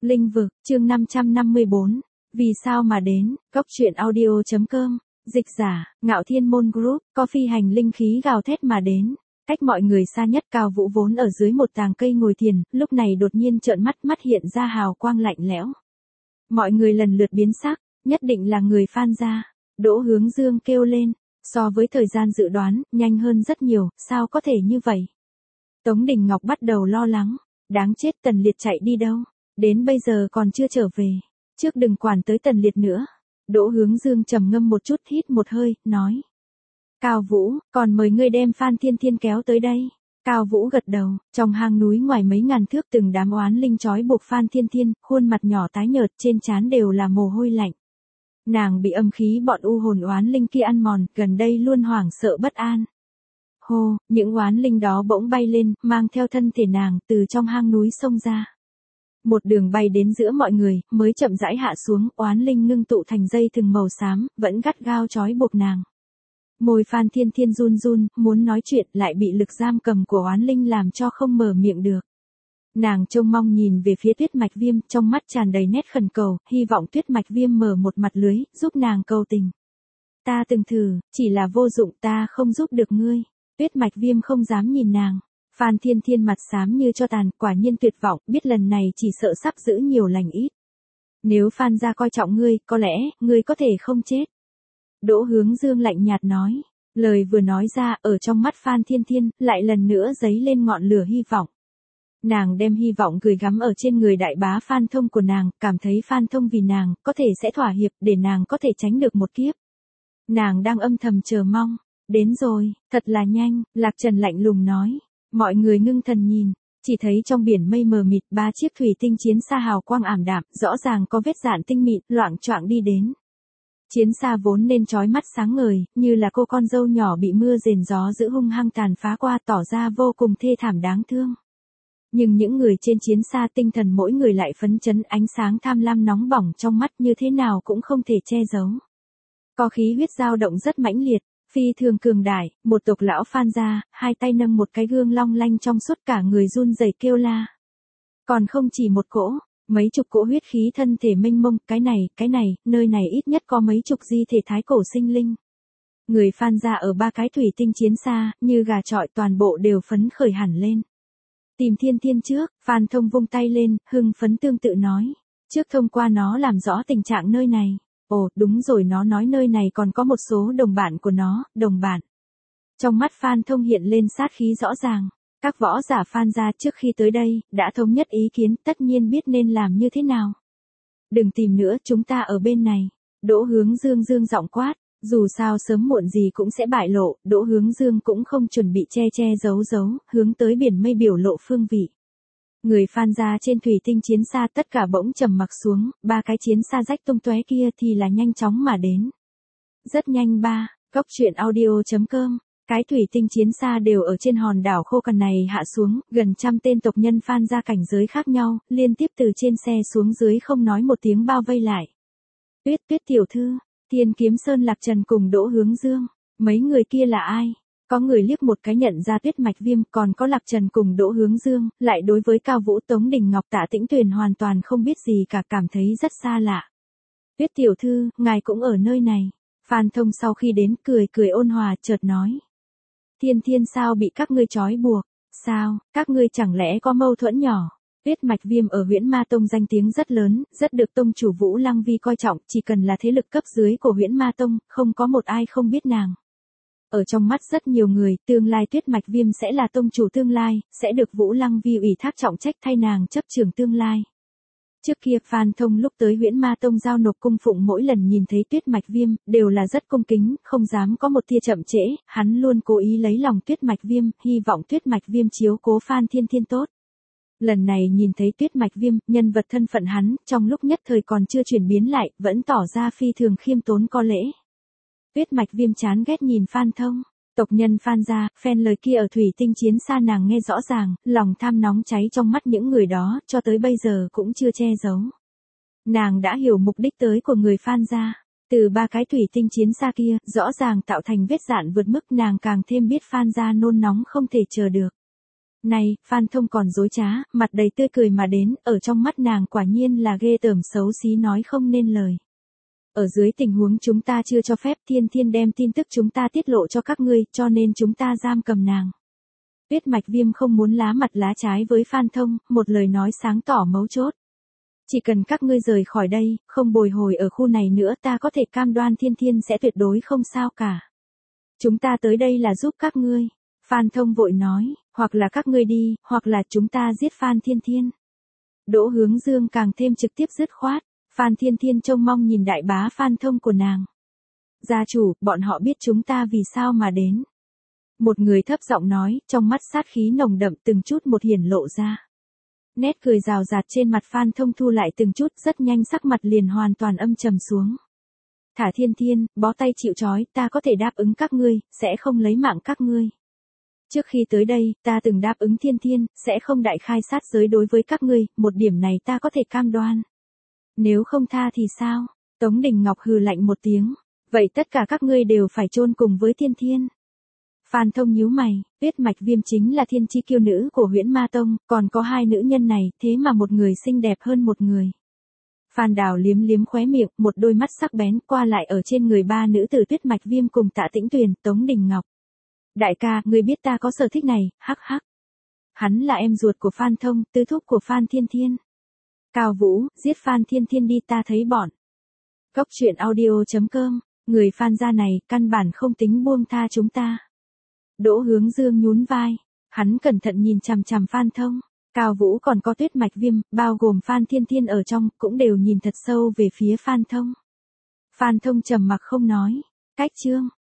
Linh vực, chương 554. Vì sao mà đến, Cốc truyện audio.com, dịch giả, Ngạo Thiên Môn Group, có phi hành linh khí gào thét mà đến. Cách mọi người xa nhất Cao Vũ vốn ở dưới một tàng cây ngồi thiền, lúc này đột nhiên trợn mắt, mắt hiện ra hào quang lạnh lẽo. Mọi người lần lượt biến sắc, nhất định là người Phan gia. Đỗ Hướng Dương kêu lên, so với thời gian dự đoán, nhanh hơn rất nhiều, sao có thể như vậy? Tống Đình Ngọc bắt đầu lo lắng, đáng chết, Tần Liệt chạy đi đâu? Đến bây giờ còn chưa trở về, trước đừng quản tới Tần Liệt nữa. Đỗ Hướng Dương trầm ngâm một chút, hít một hơi, nói. Cao Vũ, còn mời ngươi đem Phan Thiên Thiên kéo tới đây. Cao Vũ gật đầu, trong hang núi ngoài mấy ngàn thước từng đám oán linh trói buộc Phan Thiên Thiên, khuôn mặt nhỏ tái nhợt, trên trán đều là mồ hôi lạnh. Nàng bị âm khí bọn u hồn oán linh kia ăn mòn, gần đây luôn hoảng sợ bất an. Hô, những oán linh đó bỗng bay lên, mang theo thân thể nàng, từ trong hang núi xông ra. Một đường bay đến giữa mọi người, mới chậm rãi hạ xuống, oán linh ngưng tụ thành dây thừng màu xám, vẫn gắt gao trói buộc nàng. Môi Phan Thiên Thiên run run, muốn nói chuyện, lại bị lực giam cầm của oán linh làm cho không mở miệng được. Nàng trông mong nhìn về phía Tuyết Mạch Viêm, trong mắt tràn đầy nét khẩn cầu, hy vọng Tuyết Mạch Viêm mở một mặt lưới, giúp nàng cầu tình. Ta từng thử, chỉ là vô dụng, ta không giúp được ngươi. Tuyết Mạch Viêm không dám nhìn nàng. Phan Thiên Thiên mặt xám như cho tàn, quả nhiên tuyệt vọng, biết lần này chỉ sợ sắp giữ nhiều lành ít. Nếu Phan gia coi trọng ngươi, có lẽ, ngươi có thể không chết. Đỗ Hướng Dương lạnh nhạt nói. Lời vừa nói ra, ở trong mắt Phan Thiên Thiên, lại lần nữa dấy lên ngọn lửa hy vọng. Nàng đem hy vọng gửi gắm ở trên người đại bá Phan Thông của nàng, cảm thấy Phan Thông vì nàng, có thể sẽ thỏa hiệp, để nàng có thể tránh được một kiếp. Nàng đang âm thầm chờ mong. Đến rồi, thật là nhanh, Lạc Trần lạnh lùng nói. Mọi người ngưng thần nhìn, chỉ thấy trong biển mây mờ mịt, 3 chiếc thủy tinh chiến xa hào quang ảm đạm, rõ ràng có vết dạn tinh mịn, loạng choạng đi đến. Chiến xa vốn nên chói mắt sáng ngời, như là cô con dâu nhỏ bị mưa rền gió giữ hung hăng tàn phá qua, tỏ ra vô cùng thê thảm đáng thương. Nhưng những người trên chiến xa tinh thần mỗi người lại phấn chấn, ánh sáng tham lam nóng bỏng trong mắt như thế nào cũng không thể che giấu. Có khí huyết dao động rất mãnh liệt, phi thường cường đại, một tộc lão Phan gia, hai tay nâng một cái gương long lanh trong suốt, cả người run rẩy kêu la. Còn không chỉ một cỗ, mấy chục cỗ huyết khí thân thể mênh mông, cái này, nơi này ít nhất có mấy chục di thể thái cổ sinh linh. Người Phan gia ở 3 cái thủy tinh chiến xa, như gà chọi, toàn bộ đều phấn khởi hẳn lên. Tìm Thiên Thiên trước, Phan Thông vung tay lên, hưng phấn tương tự nói. Trước thông qua nó làm rõ tình trạng nơi này. Ồ, đúng rồi, nó nói nơi này còn có một số đồng bạn của nó, đồng bạn. Trong mắt Phan Thông hiện lên sát khí rõ ràng. Các võ giả Phan gia trước khi tới đây, đã thống nhất ý kiến, tất nhiên biết nên làm như thế nào. Đừng tìm nữa, chúng ta ở bên này. Đỗ Hướng Dương dương giọng quát, dù sao sớm muộn gì cũng sẽ bại lộ, Đỗ Hướng Dương cũng không chuẩn bị che giấu, hướng tới biển mây biểu lộ phương vị. Người Phan gia trên thủy tinh chiến xa tất cả bỗng trầm mặc xuống, 3 cái chiến xa rách tung tóe kia thì là nhanh chóng mà đến. Rất nhanh Cốc truyện audio.com, cái thủy tinh chiến xa đều ở trên hòn đảo khô cằn này hạ xuống, gần 100 tên tộc nhân Phan gia cảnh giới khác nhau, liên tiếp từ trên xe xuống dưới không nói một tiếng bao vây lại. Tuyết tiểu thư, Thiên Kiếm Sơn Lạc Trần cùng Đỗ Hướng Dương, mấy người kia là ai? Có người liếc một cái nhận ra Tuyết Mạch Viêm, còn có Lạc Trần cùng Đỗ Hướng Dương, lại đối với Cao Vũ, Tống Đình Ngọc, Tạ Tĩnh Tuyền hoàn toàn không biết gì cả, cảm thấy rất xa lạ. Tuyết tiểu thư, ngài cũng ở nơi này. Phan Thông sau khi đến cười ôn hòa, chợt nói. Thiên Thiên sao bị các ngươi trói buộc? Sao, các ngươi chẳng lẽ có mâu thuẫn nhỏ? Tuyết Mạch Viêm ở Huyễn Ma Tông danh tiếng rất lớn, rất được tông chủ Vũ Lăng Vi coi trọng, chỉ cần là thế lực cấp dưới của Huyễn Ma Tông, không có một ai không biết nàng. Ở trong mắt rất nhiều người, tương lai Tuyết Mạch Viêm sẽ là tông chủ tương lai, sẽ được Vũ Lăng Vi ủy thác trọng trách thay nàng chấp trưởng tương lai. Trước kia Phan Thông lúc tới Huyễn Ma Tông giao nộp cung phụng, mỗi lần nhìn thấy Tuyết Mạch Viêm, đều là rất cung kính, không dám có một tia chậm trễ, hắn luôn cố ý lấy lòng Tuyết Mạch Viêm, hy vọng Tuyết Mạch Viêm chiếu cố Phan Thiên Thiên tốt. Lần này nhìn thấy Tuyết Mạch Viêm, nhân vật thân phận hắn, trong lúc nhất thời còn chưa chuyển biến lại, vẫn tỏ ra phi thường khiêm tốn có lễ. Tuyết Mạch Viêm chán ghét nhìn Phan Thông. Tộc nhân Phan gia, phen lời kia ở thủy tinh chiến xa nàng nghe rõ ràng, lòng tham nóng cháy trong mắt những người đó, cho tới bây giờ cũng chưa che giấu. Nàng đã hiểu mục đích tới của người Phan gia. Từ 3 cái thủy tinh chiến xa kia, rõ ràng tạo thành vết dạn vượt mức, nàng càng thêm biết Phan gia nôn nóng không thể chờ được. Này, Phan Thông còn dối trá, mặt đầy tươi cười mà đến, ở trong mắt nàng quả nhiên là ghê tởm xấu xí nói không nên lời. Ở dưới tình huống chúng ta chưa cho phép Thiên Thiên đem tin tức chúng ta tiết lộ cho các ngươi, cho nên chúng ta giam cầm nàng. Tuyết Mạch Viêm không muốn lá mặt lá trái với Phan Thông, một lời nói sáng tỏ mấu chốt. Chỉ cần các ngươi rời khỏi đây, không bồi hồi ở khu này nữa ta có thể cam đoan Thiên Thiên sẽ tuyệt đối không sao cả. Chúng ta tới đây là giúp các ngươi. Phan Thông vội nói, hoặc là các ngươi đi, hoặc là chúng ta giết Phan Thiên Thiên. Đỗ Hướng Dương càng thêm trực tiếp dứt khoát, Phan Thiên Thiên trông mong nhìn đại bá Phan Thông của nàng. Gia chủ, bọn họ biết chúng ta vì sao mà đến. Một người thấp giọng nói, trong mắt sát khí nồng đậm từng chút một hiển lộ ra. Nét cười rào rạt trên mặt Phan Thông thu lại từng chút, rất nhanh sắc mặt liền hoàn toàn âm trầm xuống. Thả Thiên Thiên, bó tay chịu trói, ta có thể đáp ứng các ngươi, sẽ không lấy mạng các ngươi. Trước khi tới đây, ta từng đáp ứng Thiên Thiên, sẽ không đại khai sát giới đối với các ngươi, một điểm này ta có thể cam đoan. Nếu không tha thì sao? Tống Đình Ngọc hừ lạnh một tiếng, vậy tất cả các ngươi đều phải chôn cùng với Thiên Thiên. Phan Thông nhíu mày, Tuyết Mạch Viêm chính là thiên chi kiêu nữ của Huyễn Ma Tông, còn có hai nữ nhân này, thế mà một người xinh đẹp hơn một người. Phan Đào liếm liếm khóe miệng, một đôi mắt sắc bén qua lại ở trên người ba nữ tử Tuyết Mạch Viêm cùng Tạ Tĩnh Tuyền, Tống Đình Ngọc. Đại ca, ngươi biết ta có sở thích này, hắc hắc. Hắn là em ruột của Phan Thông, tư thúc của Phan Thiên Thiên. Cao Vũ, giết Phan Thiên Thiên đi, ta thấy bọn. Góc truyện audio.com, người Phan gia này, căn bản không tính buông tha chúng ta. Đỗ Hướng Dương nhún vai, hắn cẩn thận nhìn chằm chằm Phan Thông, Cao Vũ còn có Tuyết Mạch Viêm, bao gồm Phan Thiên Thiên ở trong, cũng đều nhìn thật sâu về phía Phan Thông. Phan Thông trầm mặc không nói, cách chương.